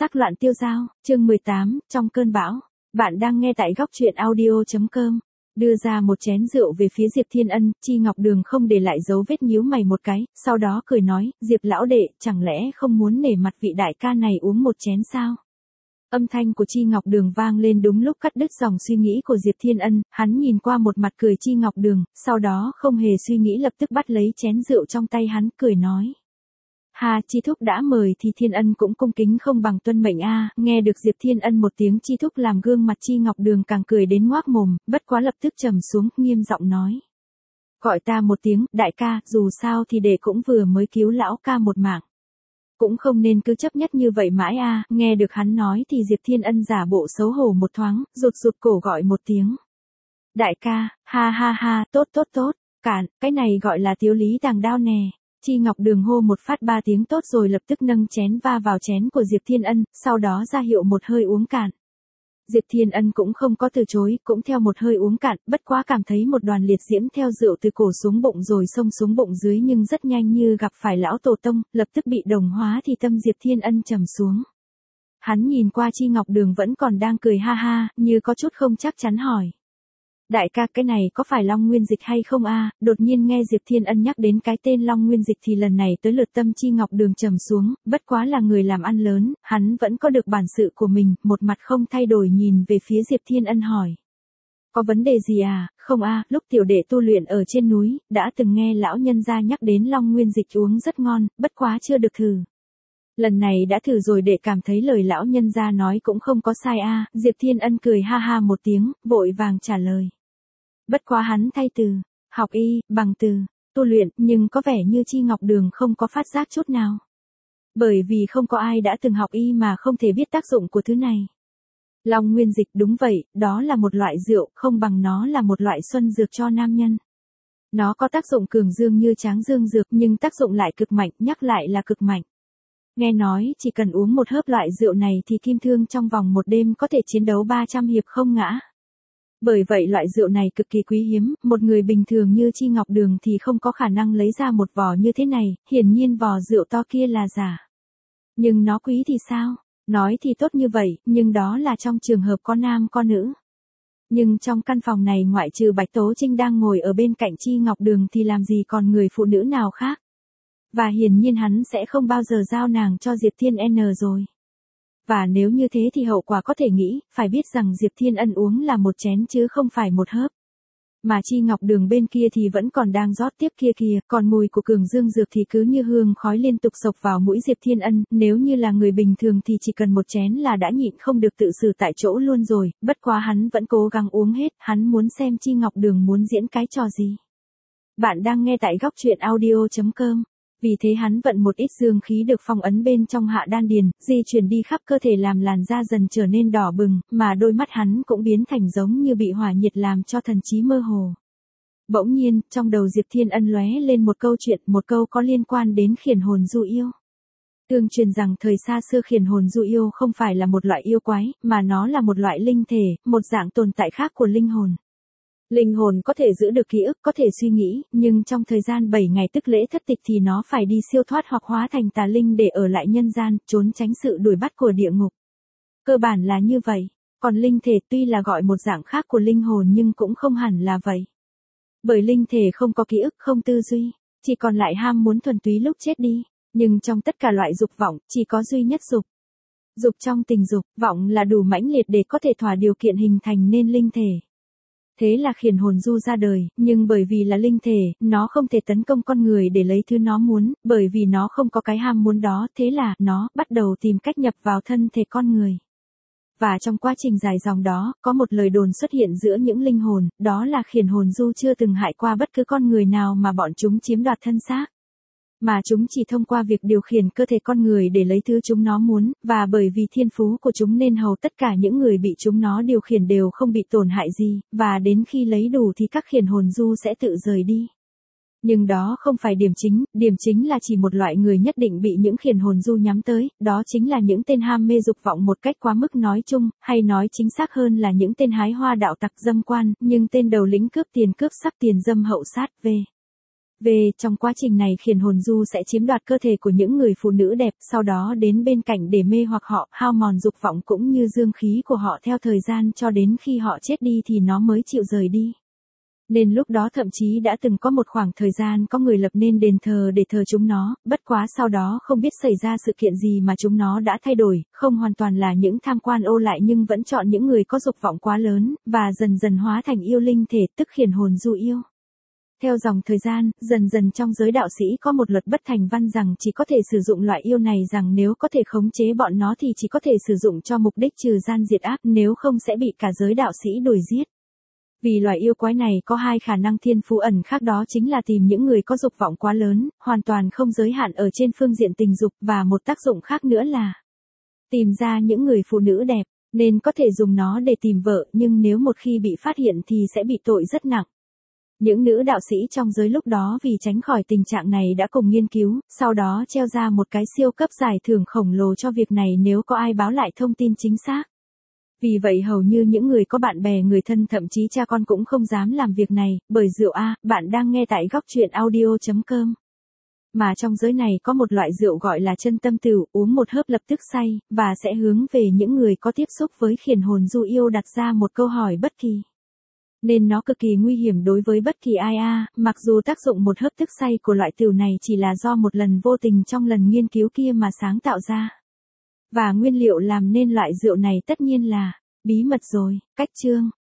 Sắc loạn tiêu dao, chương 18, trong cơn bão. Bạn đang nghe tại góc truyện audio.com. Đưa ra một chén rượu về phía Diệp Thiên Ân, Chi Ngọc Đường không để lại dấu vết nhíu mày một cái, sau đó cười nói, Diệp lão đệ, chẳng lẽ không muốn nể mặt vị đại ca này uống một chén sao? Âm thanh của Chi Ngọc Đường vang lên đúng lúc cắt đứt dòng suy nghĩ của Diệp Thiên Ân, hắn nhìn qua một mặt cười Chi Ngọc Đường, sau đó không hề suy nghĩ lập tức bắt lấy chén rượu trong tay hắn, cười nói. Hà, Chi Thúc đã mời thì Thiên Ân cũng cung kính không bằng tuân mệnh a. Nghe được Diệp Thiên Ân một tiếng Chi Thúc làm gương mặt Chi Ngọc Đường càng cười đến ngoác mồm, bất quá lập tức trầm xuống, nghiêm giọng nói. Gọi ta một tiếng, đại ca, dù sao thì đệ cũng vừa mới cứu lão ca một mạng. Cũng không nên cứ chấp nhất như vậy mãi a. Nghe được hắn nói thì Diệp Thiên Ân giả bộ xấu hổ một thoáng, rụt cổ gọi một tiếng. Đại ca, ha ha ha, tốt, cản, cái này gọi là tiếu lý tàng đao nè. Chi Ngọc Đường hô một phát 3 tiếng tốt rồi lập tức nâng chén va vào chén của Diệp Thiên Ân, sau đó ra hiệu một hơi uống cạn. Diệp Thiên Ân cũng không có từ chối, cũng theo một hơi uống cạn, bất quá cảm thấy một đoàn liệt diễm theo rượu từ cổ xuống bụng rồi xông xuống bụng dưới nhưng rất nhanh như gặp phải lão tổ tông, lập tức bị đồng hóa thì tâm Diệp Thiên Ân trầm xuống. Hắn nhìn qua Chi Ngọc Đường vẫn còn đang cười ha ha, như có chút không chắc chắn hỏi. Đại ca, cái này có phải Long Nguyên Dịch hay không a? Đột nhiên nghe Diệp Thiên Ân nhắc đến cái tên Long Nguyên Dịch thì lần này tới lượt tâm Chi Ngọc Đường trầm xuống, bất quá là người làm ăn lớn, hắn vẫn có được bản sự của mình, một mặt không thay đổi nhìn về phía Diệp Thiên Ân hỏi. Có vấn đề gì à? Không a, lúc tiểu đệ tu luyện ở trên núi, đã từng nghe lão nhân gia nhắc đến Long Nguyên Dịch uống rất ngon, bất quá chưa được thử. Lần này đã thử rồi để cảm thấy lời lão nhân gia nói cũng không có sai a. Diệp Thiên Ân cười ha ha một tiếng, vội vàng trả lời. Bất quá hắn thay từ, học y, bằng từ, tu luyện, nhưng có vẻ như Chi Ngọc Đường không có phát giác chút nào. Bởi vì không có ai đã từng học y mà không thể biết tác dụng của thứ này. Long Nguyên Dịch đúng vậy, đó là một loại rượu, không bằng nó là một loại xuân dược cho nam nhân. Nó có tác dụng cường dương như tráng dương dược nhưng tác dụng lại cực mạnh, nhắc lại là cực mạnh. Nghe nói chỉ cần uống một hớp loại rượu này thì kim thương trong vòng một đêm có thể chiến đấu 300 hiệp không ngã. Bởi vậy loại rượu này cực kỳ quý hiếm, một người bình thường như Chi Ngọc Đường thì không có khả năng lấy ra một vò như thế này, hiển nhiên vò rượu to kia là giả. Nhưng nó quý thì sao? Nói thì tốt như vậy, nhưng đó là trong trường hợp có nam có nữ. Nhưng trong căn phòng này ngoại trừ Bạch Tố Trinh đang ngồi ở bên cạnh Chi Ngọc Đường thì làm gì còn người phụ nữ nào khác. Và hiển nhiên hắn sẽ không bao giờ giao nàng cho Diệp Thiên N rồi. Và nếu như thế thì hậu quả có thể nghĩ, phải biết rằng Diệp Thiên Ân uống là một chén chứ không phải một hớp. Mà Chi Ngọc Đường bên kia thì vẫn còn đang rót tiếp kia kìa, còn mùi của cường dương dược thì cứ như hương khói liên tục xộc vào mũi Diệp Thiên Ân, nếu như là người bình thường thì chỉ cần một chén là đã nhịn không được tự xử tại chỗ luôn rồi, bất quá hắn vẫn cố gắng uống hết, hắn muốn xem Chi Ngọc Đường muốn diễn cái trò gì. Bạn đang nghe tại góc truyện audio.com. Vì thế hắn vận một ít dương khí được phong ấn bên trong hạ đan điền, di chuyển đi khắp cơ thể làm làn da dần trở nên đỏ bừng, mà đôi mắt hắn cũng biến thành giống như bị hỏa nhiệt làm cho thần trí mơ hồ. Bỗng nhiên, trong đầu Diệp Thiên Ân lóe lên một câu chuyện, một câu có liên quan đến khiển hồn du yêu. Tương truyền rằng thời xa xưa khiển hồn du yêu không phải là một loại yêu quái, mà nó là một loại linh thể, một dạng tồn tại khác của linh hồn. Linh hồn có thể giữ được ký ức, có thể suy nghĩ, nhưng trong thời gian 7 ngày tức lễ thất tịch thì nó phải đi siêu thoát hoặc hóa thành tà linh để ở lại nhân gian, trốn tránh sự đuổi bắt của địa ngục. Cơ bản là như vậy, còn linh thể tuy là gọi một dạng khác của linh hồn nhưng cũng không hẳn là vậy. Bởi linh thể không có ký ức, không tư duy, chỉ còn lại ham muốn thuần túy lúc chết đi, nhưng trong tất cả loại dục vọng, chỉ có duy nhất dục. Dục trong tình dục, vọng là đủ mãnh liệt để có thể thỏa điều kiện hình thành nên linh thể. Thế là khiển hồn du ra đời, nhưng bởi vì là linh thể, nó không thể tấn công con người để lấy thứ nó muốn, bởi vì nó không có cái ham muốn đó, thế là nó bắt đầu tìm cách nhập vào thân thể con người. Và trong quá trình dài dòng đó, có một lời đồn xuất hiện giữa những linh hồn, đó là khiển hồn du chưa từng hại qua bất cứ con người nào mà bọn chúng chiếm đoạt thân xác. Mà chúng chỉ thông qua việc điều khiển cơ thể con người để lấy thứ chúng nó muốn, và bởi vì thiên phú của chúng nên hầu tất cả những người bị chúng nó điều khiển đều không bị tổn hại gì, và đến khi lấy đủ thì các khiển hồn du sẽ tự rời đi. Nhưng đó không phải điểm chính là chỉ một loại người nhất định bị những khiển hồn du nhắm tới, đó chính là những tên ham mê dục vọng một cách quá mức nói chung, hay nói chính xác hơn là những tên hái hoa đạo tặc dâm quan, nhưng tên đầu lĩnh cướp tiền cướp sắc tiền dâm hậu sát, Về trong quá trình này khiển hồn du sẽ chiếm đoạt cơ thể của những người phụ nữ đẹp, sau đó đến bên cạnh để mê hoặc họ, hao mòn dục vọng cũng như dương khí của họ theo thời gian cho đến khi họ chết đi thì nó mới chịu rời đi. Nên lúc đó thậm chí đã từng có một khoảng thời gian có người lập nên đền thờ để thờ chúng nó, bất quá sau đó không biết xảy ra sự kiện gì mà chúng nó đã thay đổi, không hoàn toàn là những tham quan ô lại nhưng vẫn chọn những người có dục vọng quá lớn, và dần dần hóa thành yêu linh thể, tức khiển hồn du yêu. Theo dòng thời gian, dần dần trong giới đạo sĩ có một luật bất thành văn rằng chỉ có thể sử dụng loại yêu này, rằng nếu có thể khống chế bọn nó thì chỉ có thể sử dụng cho mục đích trừ gian diệt ác, nếu không sẽ bị cả giới đạo sĩ đuổi giết. Vì loài yêu quái này có hai khả năng thiên phú ẩn khác, đó chính là tìm những người có dục vọng quá lớn, hoàn toàn không giới hạn ở trên phương diện tình dục, và một tác dụng khác nữa là tìm ra những người phụ nữ đẹp, nên có thể dùng nó để tìm vợ, nhưng nếu một khi bị phát hiện thì sẽ bị tội rất nặng. Những nữ đạo sĩ trong giới lúc đó vì tránh khỏi tình trạng này đã cùng nghiên cứu, sau đó treo ra một cái siêu cấp giải thưởng khổng lồ cho việc này nếu có ai báo lại thông tin chính xác. Vì vậy hầu như những người có bạn bè người thân thậm chí cha con cũng không dám làm việc này, bởi rượu bạn đang nghe tại góc truyện audio.com. Mà trong giới này có một loại rượu gọi là chân tâm tửu, uống một hớp lập tức say, và sẽ hướng về những người có tiếp xúc với khiển hồn du yêu đặt ra một câu hỏi bất kỳ. Nên nó cực kỳ nguy hiểm đối với bất kỳ ai mặc dù tác dụng một hớp tức say của loại tửu này chỉ là do một lần vô tình trong lần nghiên cứu kia mà sáng tạo ra. Và nguyên liệu làm nên loại rượu này tất nhiên là bí mật rồi. Cách chương